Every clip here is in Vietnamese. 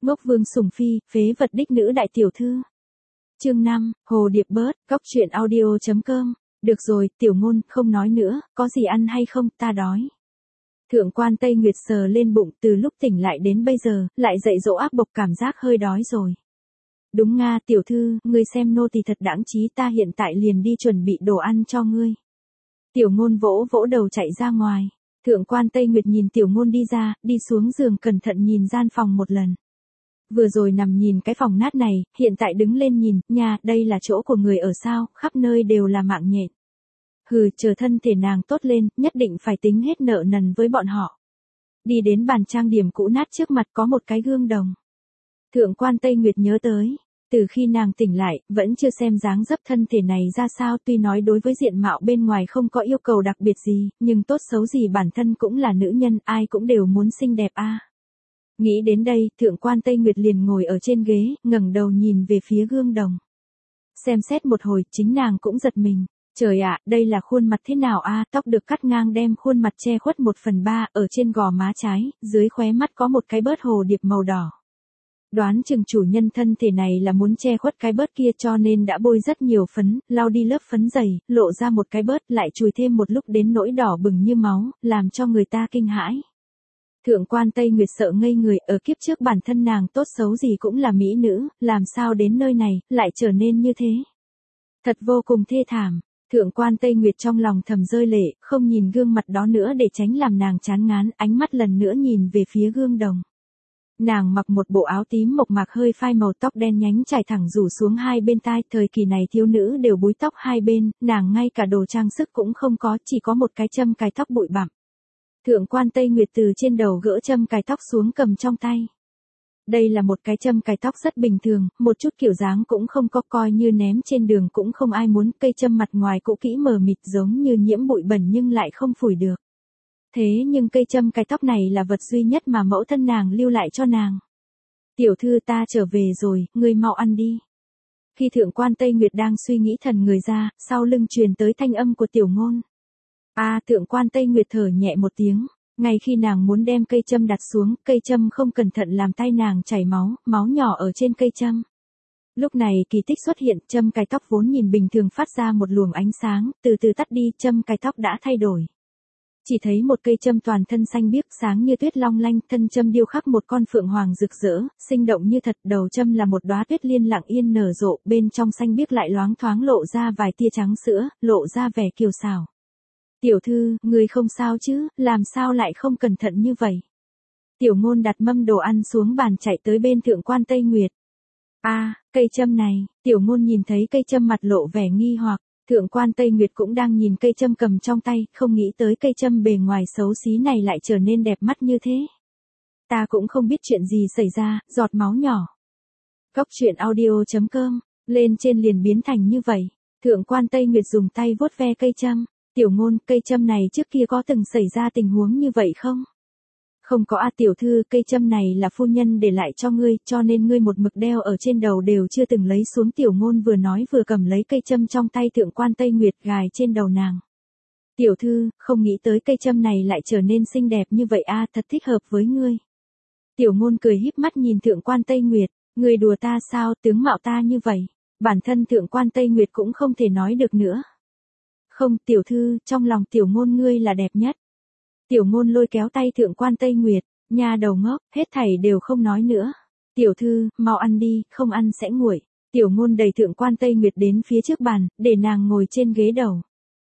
Ngốc Vương Sùng Phi, phế vật đích nữ đại tiểu thư. Chương 5, Hồ Điệp bớt, góc truyện audio.com. Được rồi, Tiểu Ngôn, không nói nữa, có gì ăn hay không, ta đói. Thượng quan Tây Nguyệt sờ lên bụng, từ lúc tỉnh lại đến bây giờ, lại dậy dỗ ác bộc cảm giác hơi đói rồi. Đúng nga, tiểu thư, ngươi xem nô tỳ thật đãng trí, ta hiện tại liền đi chuẩn bị đồ ăn cho ngươi. Tiểu Ngôn vỗ vỗ đầu chạy ra ngoài. Thượng quan Tây Nguyệt nhìn Tiểu Ngôn đi ra, đi xuống giường cẩn thận nhìn gian phòng một lần. Vừa rồi nằm nhìn cái phòng nát này, hiện tại đứng lên nhìn, nhà, đây là chỗ của người ở sao, khắp nơi đều là mạng nhện. Hừ, chờ thân thể nàng tốt lên, nhất định phải tính hết nợ nần với bọn họ. Đi đến bàn trang điểm cũ nát trước mặt có một cái gương đồng. Thượng quan Tây Nguyệt nhớ tới, từ khi nàng tỉnh lại, vẫn chưa xem dáng dấp thân thể này ra sao, tuy nói đối với diện mạo bên ngoài không có yêu cầu đặc biệt gì, nhưng tốt xấu gì bản thân cũng là nữ nhân, ai cũng đều muốn xinh đẹp a. Nghĩ đến đây, thượng quan Tây Nguyệt liền ngồi ở trên ghế, ngẩng đầu nhìn về phía gương đồng. Xem xét một hồi, chính nàng cũng giật mình. Trời ạ, đây là khuôn mặt thế nào a? Tóc được cắt ngang đem khuôn mặt che khuất 1/3, ở trên gò má trái, dưới khóe mắt có một cái bớt hồ điệp màu đỏ. Đoán chừng chủ nhân thân thể này là muốn che khuất cái bớt kia cho nên đã bôi rất nhiều phấn, lau đi lớp phấn dày, lộ ra một cái bớt, lại chùi thêm một lúc đến nỗi đỏ bừng như máu, làm cho người ta kinh hãi. Thượng quan Tây Nguyệt sợ ngây người, ở kiếp trước bản thân nàng tốt xấu gì cũng là mỹ nữ, làm sao đến nơi này, lại trở nên như thế. Thật vô cùng thê thảm. Thượng quan Tây Nguyệt trong lòng thầm rơi lệ, không nhìn gương mặt đó nữa để tránh làm nàng chán ngán, ánh mắt lần nữa nhìn về phía gương đồng. Nàng mặc một bộ áo tím mộc mạc hơi phai màu, tóc đen nhánh trải thẳng rủ xuống hai bên tai, thời kỳ này thiếu nữ đều búi tóc hai bên, nàng ngay cả đồ trang sức cũng không có, chỉ có một cái châm cài tóc bụi bặm. Thượng quan Tây Nguyệt từ trên đầu gỡ châm cài tóc xuống cầm trong tay. Đây là một cái châm cài tóc rất bình thường, một chút kiểu dáng cũng không có, coi như ném trên đường cũng không ai muốn, cây châm mặt ngoài cũ kỹ mờ mịt giống như nhiễm bụi bẩn nhưng lại không phủi được. Thế nhưng cây châm cài tóc này là vật duy nhất mà mẫu thân nàng lưu lại cho nàng. Tiểu thư, ta trở về rồi, ngươi mau ăn đi. Khi thượng quan Tây Nguyệt đang suy nghĩ thần người ra, sau lưng truyền tới thanh âm của Tiểu Ngôn. Thượng quan Tây Nguyệt thở nhẹ một tiếng. Ngay khi nàng muốn đem cây châm đặt xuống, cây châm không cẩn thận làm tay nàng chảy máu, máu nhỏ ở trên cây châm. Lúc này kỳ tích xuất hiện, châm cài tóc vốn nhìn bình thường phát ra một luồng ánh sáng, từ từ tắt đi, châm cài tóc đã thay đổi. Chỉ thấy một cây châm toàn thân xanh biếc sáng như tuyết long lanh, thân châm điêu khắc một con phượng hoàng rực rỡ, sinh động như thật, đầu châm là một đóa tuyết liên lặng yên nở rộ, bên trong xanh biếc lại loáng thoáng lộ ra vài tia trắng sữa, lộ ra vẻ kiều xảo. Tiểu thư, người không sao chứ, làm sao lại không cẩn thận như vậy? Tiểu Ngôn đặt mâm đồ ăn xuống bàn chạy tới bên thượng quan Tây Nguyệt. Cây châm này, Tiểu Ngôn nhìn thấy cây châm mặt lộ vẻ nghi hoặc, thượng quan Tây Nguyệt cũng đang nhìn cây châm cầm trong tay, không nghĩ tới cây châm bề ngoài xấu xí này lại trở nên đẹp mắt như thế. Ta cũng không biết chuyện gì xảy ra, giọt máu nhỏ. Góc truyện audio.com, lên trên liền biến thành như vậy. Thượng quan Tây Nguyệt dùng tay vuốt ve cây châm. Tiểu Ngôn, cây châm này trước kia có từng xảy ra tình huống như vậy không? Không có tiểu thư, cây châm này là phu nhân để lại cho ngươi, cho nên ngươi một mực đeo ở trên đầu đều chưa từng lấy xuống. Tiểu Ngôn vừa nói vừa cầm lấy cây châm trong tay thượng quan Tây Nguyệt gài trên đầu nàng. Tiểu thư, không nghĩ tới cây châm này lại trở nên xinh đẹp như vậy thật thích hợp với ngươi. Tiểu Ngôn cười híp mắt nhìn thượng quan Tây Nguyệt, ngươi đùa ta sao, tướng mạo ta như vậy. Bản thân thượng quan Tây Nguyệt cũng không thể nói được nữa. Không, tiểu thư, trong lòng Tiểu Ngôn ngươi là đẹp nhất. Tiểu Ngôn lôi kéo tay thượng quan Tây Nguyệt, nha đầu ngốc, hết thảy đều không nói nữa. Tiểu thư, mau ăn đi, không ăn sẽ nguội. Tiểu Ngôn đẩy thượng quan Tây Nguyệt đến phía trước bàn, để nàng ngồi trên ghế đầu.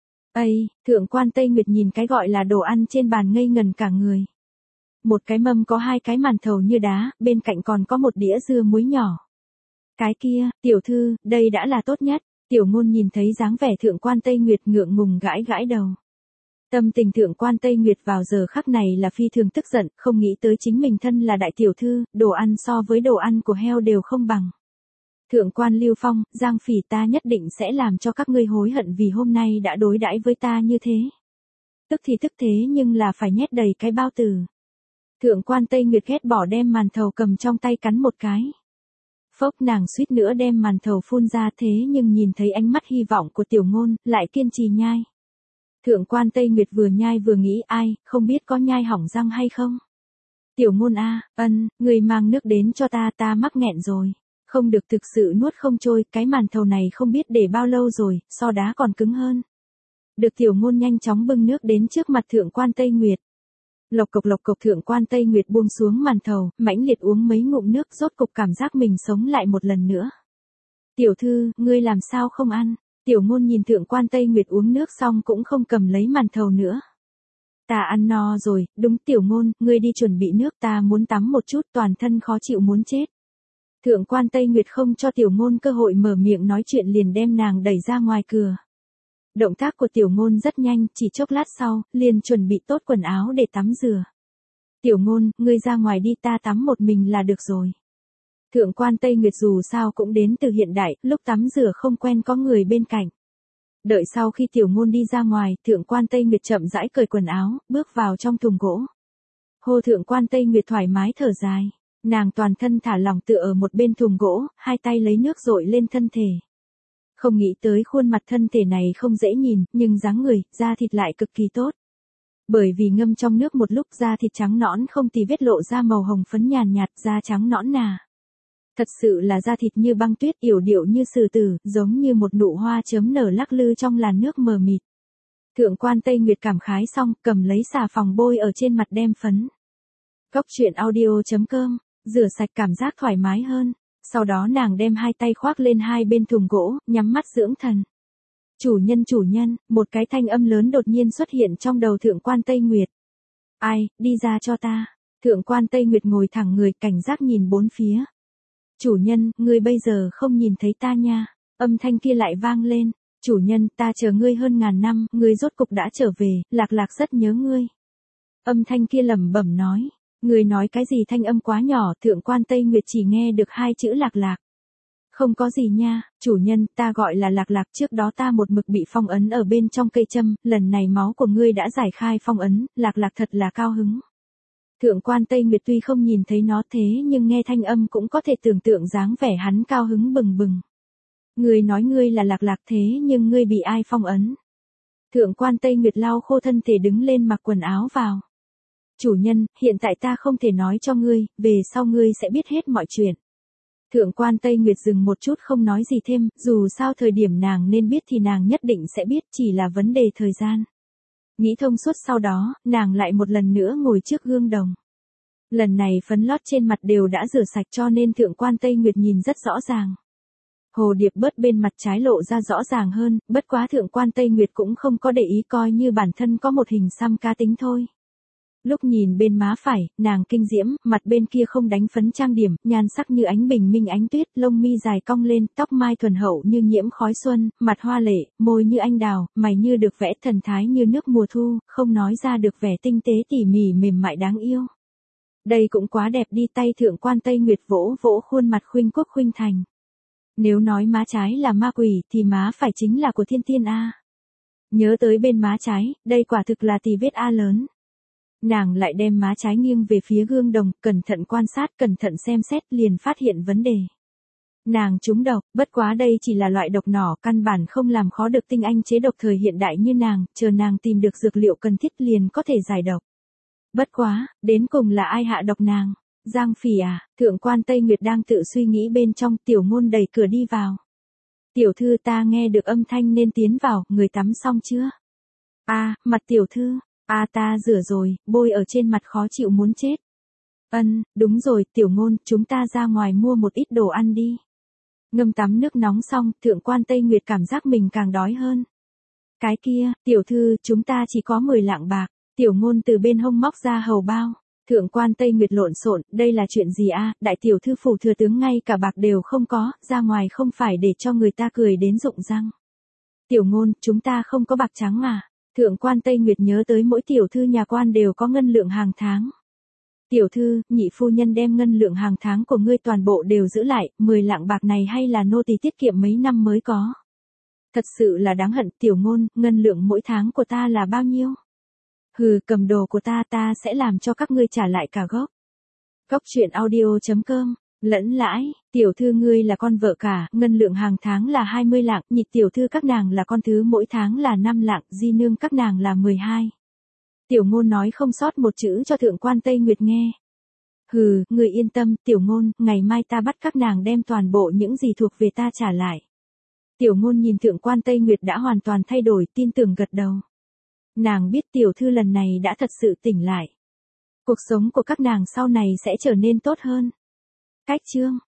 Thượng quan Tây Nguyệt nhìn cái gọi là đồ ăn trên bàn ngây ngần cả người. Một cái mâm có 2 cái màn thầu như đá, bên cạnh còn có một đĩa dưa muối nhỏ. Cái kia, tiểu thư, đây đã là tốt nhất. Tiểu Ngôn nhìn thấy dáng vẻ thượng quan Tây Nguyệt ngượng ngùng gãi gãi đầu. Tâm tình thượng quan Tây Nguyệt vào giờ khắc này là phi thường tức giận, không nghĩ tới chính mình thân là đại tiểu thư, đồ ăn so với đồ ăn của heo đều không bằng. Thượng quan Lưu Phong, Giang Phỉ, ta nhất định sẽ làm cho các ngươi hối hận vì hôm nay đã đối đãi với ta như thế. Tức thì tức thế nhưng là phải nhét đầy cái bao tử. Thượng quan Tây Nguyệt ghét bỏ đem màn thầu cầm trong tay cắn một cái. Phốc, nàng suýt nữa đem màn thầu phun ra, thế nhưng nhìn thấy ánh mắt hy vọng của Tiểu Ngôn, lại kiên trì nhai. Thượng quan Tây Nguyệt vừa nhai vừa nghĩ, không biết có nhai hỏng răng hay không. Tiểu ngôn a, người mang nước đến cho ta mắc nghẹn rồi. Không được, thực sự nuốt không trôi, cái màn thầu này không biết để bao lâu rồi, so đá còn cứng hơn. Được tiểu ngôn nhanh chóng bưng nước đến trước mặt thượng quan Tây Nguyệt. Lộc cộc thượng quan Tây Nguyệt buông xuống màn thầu, mãnh liệt uống mấy ngụm nước, rốt cục cảm giác mình sống lại một lần nữa. Tiểu thư, ngươi làm sao không ăn? Tiểu ngôn nhìn thượng quan Tây Nguyệt uống nước xong cũng không cầm lấy màn thầu nữa. Ta ăn no rồi, đúng tiểu ngôn, ngươi đi chuẩn bị nước, ta muốn tắm một chút, toàn thân khó chịu muốn chết. Thượng quan Tây Nguyệt không cho tiểu ngôn cơ hội mở miệng nói chuyện liền đem nàng đẩy ra ngoài cửa. Động tác của tiểu ngôn rất nhanh, chỉ chốc lát sau, liền chuẩn bị tốt quần áo để tắm rửa. Tiểu ngôn, ngươi ra ngoài đi, ta tắm một mình là được rồi. Thượng quan Tây Nguyệt dù sao cũng đến từ hiện đại, lúc tắm rửa không quen có người bên cạnh. Đợi sau khi tiểu ngôn đi ra ngoài, thượng quan Tây Nguyệt chậm rãi cởi quần áo, bước vào trong thùng gỗ. Hô thượng quan Tây Nguyệt thoải mái thở dài. Nàng toàn thân thả lỏng tựa ở một bên thùng gỗ, hai tay lấy nước dội lên thân thể. Không nghĩ tới khuôn mặt thân thể này không dễ nhìn, nhưng dáng người, da thịt lại cực kỳ tốt. Bởi vì ngâm trong nước một lúc da thịt trắng nõn không tì vết lộ ra màu hồng phấn nhàn nhạt, da trắng nõn nà. Thật sự là da thịt như băng tuyết, yểu điệu như sử tử, giống như một nụ hoa chớm nở lắc lư trong làn nước mờ mịt. Thượng quan Tây Nguyệt cảm khái xong, cầm lấy xà phòng bôi ở trên mặt đem phấn. Góc truyện audio.com, rửa sạch cảm giác thoải mái hơn. Sau đó nàng đem hai tay khoác lên hai bên thùng gỗ, nhắm mắt dưỡng thần. Chủ nhân, một cái thanh âm lớn đột nhiên xuất hiện trong đầu thượng quan Tây Nguyệt. Ai, đi ra cho ta. Thượng quan Tây Nguyệt ngồi thẳng người, cảnh giác nhìn bốn phía. Chủ nhân, ngươi bây giờ không nhìn thấy ta nha. Âm thanh kia lại vang lên. Chủ nhân, ta chờ ngươi hơn ngàn năm, ngươi rốt cục đã trở về, Lạc Lạc rất nhớ ngươi. Âm thanh kia lẩm bẩm nói. Người nói cái gì, thanh âm quá nhỏ, thượng quan Tây Nguyệt chỉ nghe được hai chữ Lạc Lạc. Không có gì nha, chủ nhân, ta gọi là Lạc Lạc, trước đó ta một mực bị phong ấn ở bên trong cây châm, lần này máu của ngươi đã giải khai phong ấn, Lạc Lạc thật là cao hứng. Thượng quan Tây Nguyệt tuy không nhìn thấy nó thế nhưng nghe thanh âm cũng có thể tưởng tượng dáng vẻ hắn cao hứng bừng bừng. Ngươi nói ngươi là Lạc Lạc thế nhưng ngươi bị ai phong ấn? Thượng quan Tây Nguyệt lau khô thân thể đứng lên mặc quần áo vào. Chủ nhân, hiện tại ta không thể nói cho ngươi, về sau ngươi sẽ biết hết mọi chuyện. Thượng quan Tây Nguyệt dừng một chút không nói gì thêm, dù sao thời điểm nàng nên biết thì nàng nhất định sẽ biết, chỉ là vấn đề thời gian. Nghĩ thông suốt sau đó, nàng lại một lần nữa ngồi trước gương đồng. Lần này phấn lót trên mặt đều đã rửa sạch cho nên thượng quan Tây Nguyệt nhìn rất rõ ràng. Hồ điệp bớt bên mặt trái lộ ra rõ ràng hơn, bất quá thượng quan Tây Nguyệt cũng không có để ý, coi như bản thân có một hình xăm cá tính thôi. Lúc nhìn bên má phải, nàng kinh diễm, mặt bên kia không đánh phấn trang điểm, nhan sắc như ánh bình minh ánh tuyết, lông mi dài cong lên, tóc mai thuần hậu như nhiễm khói xuân, mặt hoa lệ, môi như anh đào, mày như được vẽ, thần thái như nước mùa thu, không nói ra được vẻ tinh tế tỉ mỉ mềm mại đáng yêu. Đây cũng quá đẹp đi, tay thượng quan Tây Nguyệt vỗ vỗ khuôn mặt khuynh quốc khuynh thành. Nếu nói má trái là ma quỷ thì má phải chính là của thiên tiên A. Nhớ tới bên má trái, đây quả thực là tì vết A lớn. Nàng lại đem má trái nghiêng về phía gương đồng, cẩn thận quan sát, cẩn thận xem xét, liền phát hiện vấn đề. Nàng trúng độc, bất quá đây chỉ là loại độc nhỏ, căn bản không làm khó được tinh anh chế độc thời hiện đại như nàng, chờ nàng tìm được dược liệu cần thiết liền có thể giải độc. Bất quá, đến cùng là ai hạ độc nàng? Giang Phỉ à? Thượng quan Tây Nguyệt đang tự suy nghĩ bên trong, tiểu ngôn đẩy cửa đi vào. Tiểu thư, ta nghe được âm thanh nên tiến vào, người tắm xong chưa? Mặt tiểu thư. Ta rửa rồi, bôi ở trên mặt khó chịu muốn chết. Đúng rồi, tiểu ngôn, chúng ta ra ngoài mua một ít đồ ăn đi. Ngâm tắm nước nóng xong, thượng quan Tây Nguyệt cảm giác mình càng đói hơn. Cái kia, tiểu thư, chúng ta chỉ có 10 lạng bạc. Tiểu ngôn từ bên hông móc ra hầu bao. Thượng quan Tây Nguyệt lộn xộn, đây là chuyện gì a? Đại tiểu thư phủ thừa tướng ngay cả bạc đều không có, ra ngoài không phải để cho người ta cười đến rụng răng. Tiểu ngôn, chúng ta không có bạc trắng à? Thượng quan Tây Nguyệt nhớ tới mỗi tiểu thư nhà quan đều có ngân lượng hàng tháng. Tiểu thư, nhị phu nhân đem ngân lượng hàng tháng của ngươi toàn bộ đều giữ lại, 10 lạng bạc này hay là nô tỳ tiết kiệm mấy năm mới có. Thật sự là đáng hận, tiểu ngôn, ngân lượng mỗi tháng của ta là bao nhiêu? Hừ, cầm đồ của ta sẽ làm cho các ngươi trả lại cả gốc. Góc truyện audio.com, lẫn lãi, tiểu thư ngươi là con vợ cả, ngân lượng hàng tháng là 20 lạng, nhị tiểu thư các nàng là con thứ mỗi tháng là 5 lạng, di nương các nàng là 12. Tiểu ngôn nói không sót một chữ cho thượng quan Tây Nguyệt nghe. Hừ, người yên tâm, tiểu ngôn, ngày mai ta bắt các nàng đem toàn bộ những gì thuộc về ta trả lại. Tiểu ngôn nhìn thượng quan Tây Nguyệt đã hoàn toàn thay đổi, tin tưởng gật đầu. Nàng biết tiểu thư lần này đã thật sự tỉnh lại. Cuộc sống của các nàng sau này sẽ trở nên tốt hơn. Cách chương